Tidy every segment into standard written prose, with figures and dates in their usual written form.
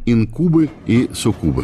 инкубы и суккубы.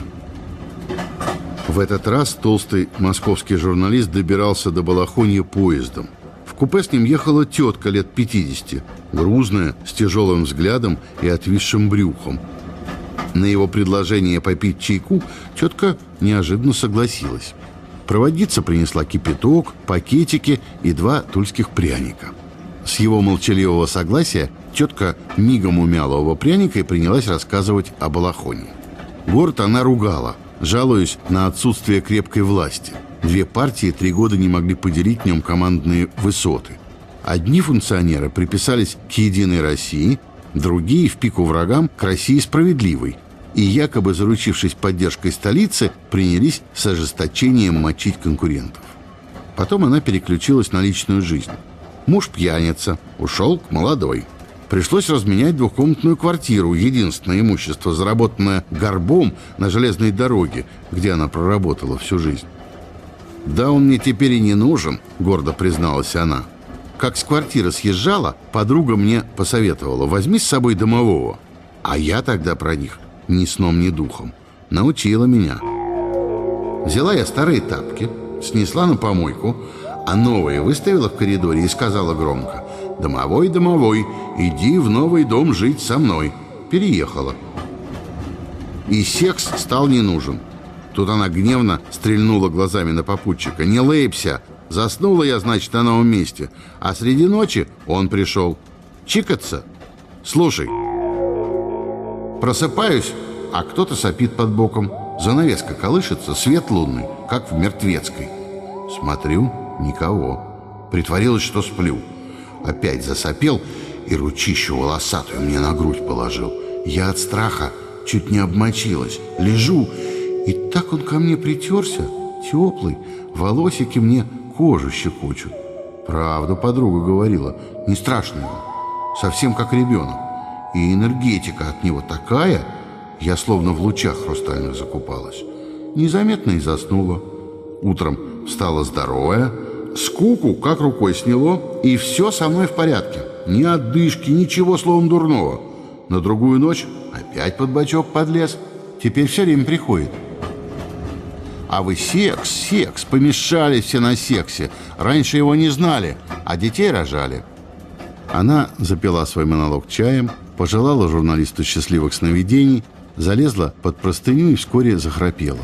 В этот раз толстый московский журналист добирался до Балахонья поездом. В купе с ним ехала тетка лет 50, грузная, с тяжелым взглядом и отвисшим брюхом. На его предложение попить чайку тетка неожиданно согласилась. Проводница принесла кипяток, пакетики и 2 тульских пряника. С его молчаливого согласия тетка мигом умяла оба пряника и принялась рассказывать о Балахоне. Город она ругала, жалуясь на отсутствие крепкой власти. 2 партии 3 года не могли поделить в нем командные высоты. Одни функционеры приписались к «Единой России», другие, в пику врагам, к России справедливой. И, якобы заручившись поддержкой столицы, принялись с ожесточением мочить конкурентов. Потом она переключилась на личную жизнь. Муж пьяница, ушел к молодой. Пришлось разменять 2-комнатную квартиру, единственное имущество, заработанное горбом на железной дороге, где она проработала всю жизнь. «Да он мне теперь и не нужен», — гордо призналась она. «Как с квартиры съезжала, подруга мне посоветовала: возьми с собой домового». А я тогда про них ни сном, ни духом. Научила меня. Взяла я старые тапки, снесла на помойку, а новые выставила в коридоре и сказала громко: «Домовой, домовой, иди в новый дом жить со мной». Переехала. И секс стал не нужен. Тут она гневно стрельнула глазами на попутчика: «Не лыбся! Заснула я, значит, на новом месте, а среди ночи он пришел. Чикаться? Слушай». Просыпаюсь, а кто-то сопит под боком. Занавеска колышется, свет лунный, как в мертвецкой. Смотрю, никого. Притворилась, что сплю. Опять засопел и ручищу волосатую мне на грудь положил. Я от страха чуть не обмочилась. Лежу, и так он ко мне притерся, теплый, волосики мне кожу щекочут. Правду подруга говорила, не страшно ему, совсем как ребенок. И энергетика от него такая, я словно в лучах хрустальных закупалась. Незаметно и заснула. Утром встала здоровая, скуку как рукой сняло, и все со мной в порядке. Ни отдышки, ничего, словом, дурного. На другую ночь опять под бочок подлез. Теперь все время приходит. А вы секс, помешались все на сексе. Раньше его не знали, а детей рожали. Она запила свой монолог чаем, пожелала журналисту счастливых сновидений, залезла под простыню и вскоре захрапела.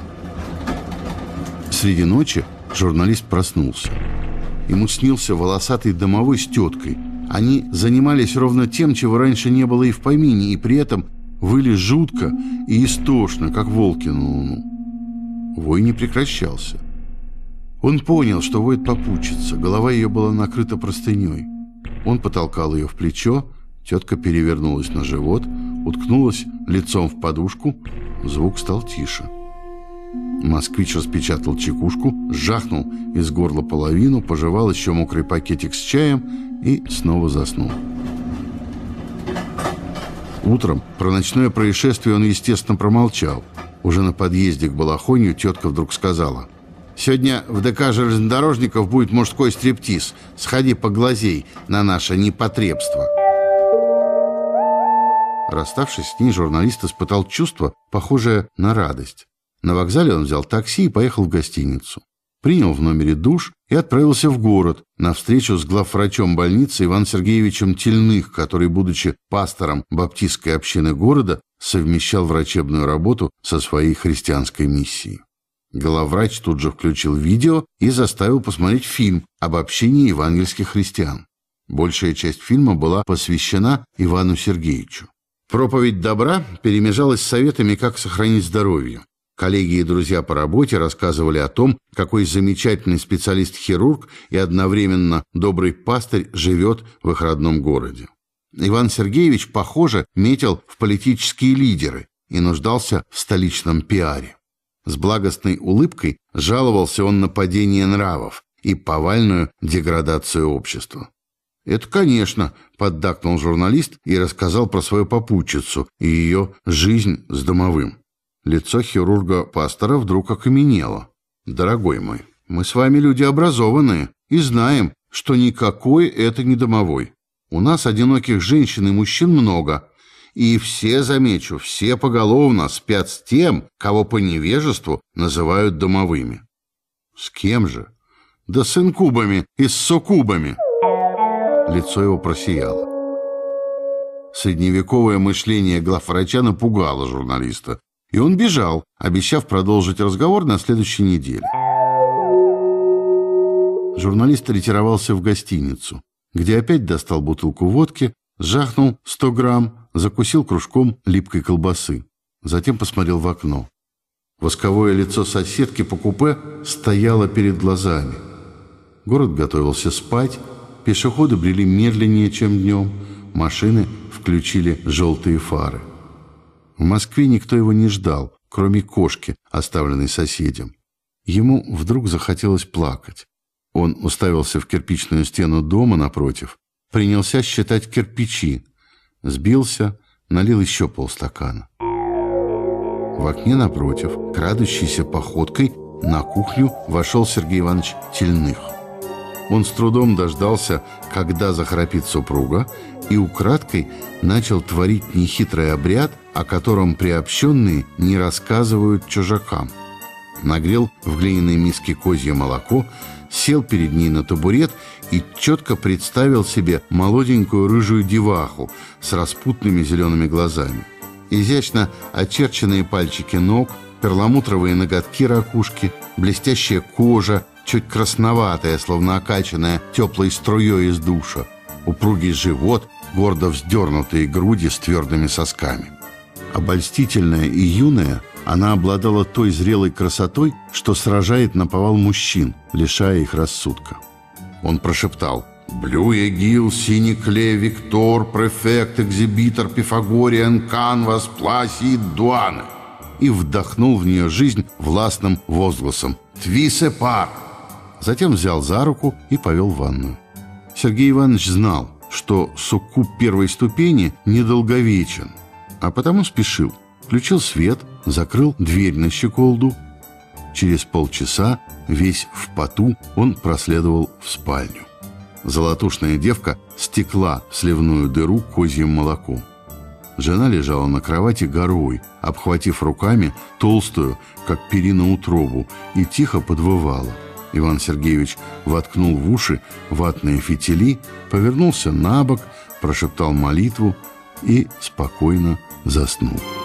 Среди ночи журналист проснулся. Ему снился волосатый домовой с теткой. Они занимались ровно тем, чего раньше не было и в помине, и при этом выли жутко и истошно, как волки на луну. Вой не прекращался. Он понял, что воет попутчица, голова ее была накрыта простыней. Он потолкал ее в плечо, тетка перевернулась на живот, уткнулась лицом в подушку, звук стал тише. Москвич распечатал чекушку, жахнул из горла половину, пожевал еще мокрый пакетик с чаем и снова заснул. Утром про ночное происшествие он, естественно, промолчал. Уже на подъезде к Балахонью тетка вдруг сказала: «Сегодня в ДК железнодорожников будет мужской стриптиз. Сходи поглазей на наше непотребство». Расставшись с ней, журналист испытал чувство, похожее на радость. На вокзале он взял такси и поехал в гостиницу. Принял в номере душ и отправился в город на встречу с главврачом больницы Иваном Сергеевичем Тельных, который, будучи пастором баптистской общины города, совмещал врачебную работу со своей христианской миссией. Главврач тут же включил видео и заставил посмотреть фильм об общении евангельских христиан. Большая часть фильма была посвящена Ивану Сергеевичу. Проповедь добра перемежалась советами, как сохранить здоровье. Коллеги и друзья по работе рассказывали о том, какой замечательный специалист-хирург и одновременно добрый пастырь живет в их родном городе. Иван Сергеевич, похоже, метил в политические лидеры и нуждался в столичном пиаре. С благостной улыбкой жаловался он на падение нравов и повальную деградацию общества. «Это, конечно», — поддакнул журналист и рассказал про свою попутчицу и ее жизнь с домовым. Лицо хирурга-пастора вдруг окаменело. «Дорогой мой, мы с вами люди образованные и знаем, что никакой это не домовой. У нас одиноких женщин и мужчин много, И все, замечу, все поголовно спят с тем, кого по невежеству называют домовыми. С кем же? Да с инкубами и с суккубами. Лицо его просияло. Средневековое мышление главврача напугало журналиста, и он бежал, обещав продолжить разговор на следующей неделе. Журналист ретировался в гостиницу, где опять достал бутылку водки, жахнул 100 грамм, закусил кружком липкой колбасы. Затем посмотрел в окно. Восковое лицо соседки по купе стояло перед глазами. Город готовился спать, пешеходы брели медленнее, чем днем, машины включили желтые фары. В Москве никто его не ждал, кроме кошки, оставленной соседям. Ему вдруг захотелось плакать. Он уставился в кирпичную стену дома напротив, принялся считать кирпичи, сбился, налил еще полстакана. В окне напротив, крадущейся походкой, на кухню вошел Сергей Иванович Тельных. Он с трудом дождался, когда захрапит супруга, и украдкой начал творить нехитрый обряд, о котором приобщенные не рассказывают чужакам. Нагрел в глиняной миске козье молоко, сел перед ней на табурет и четко представил себе молоденькую рыжую деваху с распутными зелеными глазами. Изящно очерченные пальчики ног, перламутровые ноготки ракушки, блестящая кожа, чуть красноватая, словно окачанная теплой струей из душа, упругий живот, гордо вздернутые груди с твердыми сосками. Обольстительная и юная, она обладала той зрелой красотой, что сражает наповал мужчин, лишая их рассудка. Он прошептал: «Блюе гил, синикле, виктор, префект, экзибитор, пифагориан, канвас, пласи, дуаны» и вдохнул в нее жизнь властным возгласом «Твисе пар». Затем взял за руку и повел в ванную. Сергей Иванович знал, что суккуб первой ступени недолговечен, а потому спешил. Включил свет, закрыл дверь на щеколду. Через полчаса, весь в поту, он проследовал в спальню. Золотушная девка стекла в сливную дыру козьим молоком. Жена лежала на кровати горой, обхватив руками толстую, как перина, утробу, и тихо подвывала. Иван Сергеевич воткнул в уши ватные фитили, повернулся на бок, прошептал молитву и спокойно заснул.